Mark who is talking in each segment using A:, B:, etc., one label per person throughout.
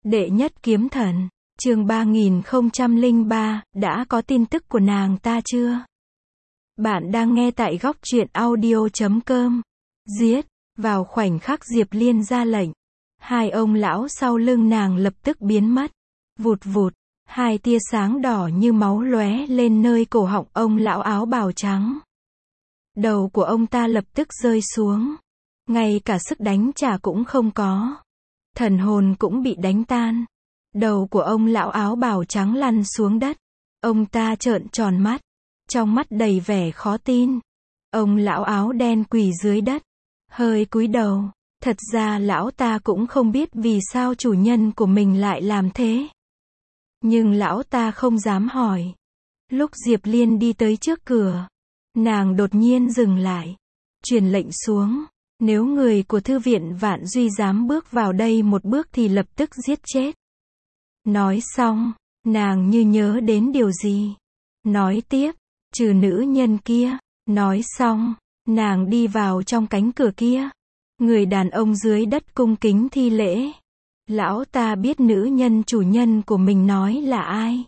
A: Đệ nhất kiếm thần, chương 3003, đã có tin tức của nàng ta chưa? Bạn đang nghe tại góc truyện audio.com. Giết, vào khoảnh khắc Diệp Liên ra lệnh. Hai ông lão sau lưng nàng lập tức biến mất. Vụt vụt, hai tia sáng đỏ như máu lóe lên nơi cổ họng ông lão áo bào trắng. Đầu của ông ta lập tức rơi xuống. Ngay cả sức đánh trả cũng không có. Thần hồn cũng bị đánh tan. Đầu của ông lão áo bào trắng lăn xuống đất. Ông ta trợn tròn mắt. Trong mắt đầy vẻ khó tin. Ông lão áo đen quỳ dưới đất. Hơi cúi đầu. Thật ra lão ta cũng không biết vì sao chủ nhân của mình lại làm thế. Nhưng lão ta không dám hỏi. Lúc Diệp Liên đi tới trước cửa, nàng đột nhiên dừng lại. Truyền lệnh xuống. Nếu người của thư viện Vạn Duy dám bước vào đây một bước thì lập tức giết chết. Nói xong, nàng như nhớ đến điều gì. Nói tiếp, trừ nữ nhân kia. Nói xong, nàng đi vào trong cánh cửa kia. Người đàn ông dưới đất cung kính thi lễ. Lão ta biết nữ nhân chủ nhân của mình nói là ai.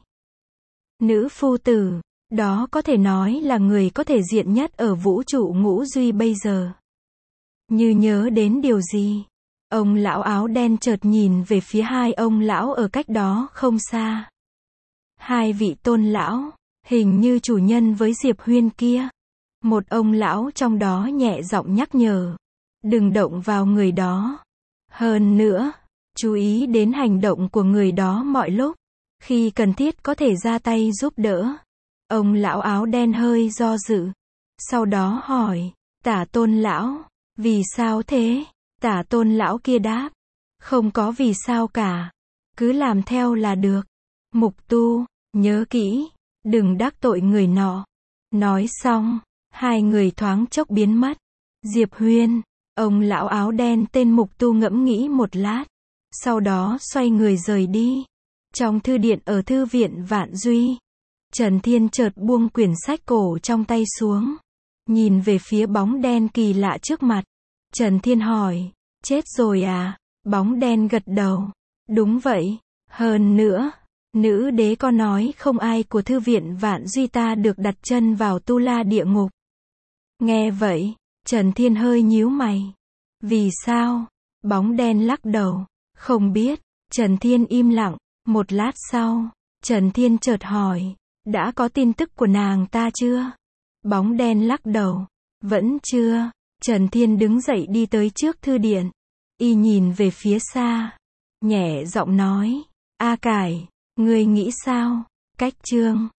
A: Nữ phu tử, đó có thể nói là người có thể diện nhất ở vũ trụ ngũ duy bây giờ. Như nhớ đến điều gì, ông lão áo đen chợt nhìn về phía hai ông lão ở cách đó không xa. Hai vị tôn lão, hình như chủ nhân với Diệp Huyên kia. Một ông lão trong đó nhẹ giọng nhắc nhở. Đừng động vào người đó. Hơn nữa, chú ý đến hành động của người đó mọi lúc. Khi cần thiết có thể ra tay giúp đỡ. Ông lão áo đen hơi do dự. Sau đó hỏi, Tả tôn lão, vì sao thế? Tả tôn lão kia đáp, không có vì sao cả. Cứ làm theo là được. Mục tu, nhớ kỹ, đừng đắc tội người nọ. Nói xong, hai người thoáng chốc biến mất. Diệp Huyên, ông lão áo đen tên Mục tu ngẫm nghĩ một lát. Sau đó xoay người rời đi. Trong thư điện ở thư viện Vạn Duy, Trần Thiên chợt buông quyển sách cổ trong tay xuống. Nhìn về phía bóng đen kỳ lạ trước mặt. Trần Thiên hỏi, chết rồi à? Bóng đen gật đầu. Đúng vậy. Hơn nữa, nữ đế có nói không ai của thư viện Vạn Duy ta được đặt chân vào Tu La địa ngục. Nghe vậy, Trần Thiên hơi nhíu mày. Vì sao? Bóng đen lắc đầu. Không biết. Trần Thiên im lặng. Một lát sau, Trần Thiên chợt hỏi, đã có tin tức của nàng ta chưa? Bóng đen lắc đầu. Vẫn chưa. Trần Thiên đứng dậy đi tới trước thư điện. Y nhìn về phía xa. Nhẹ giọng nói, A Cải, ngươi nghĩ sao? Cách chương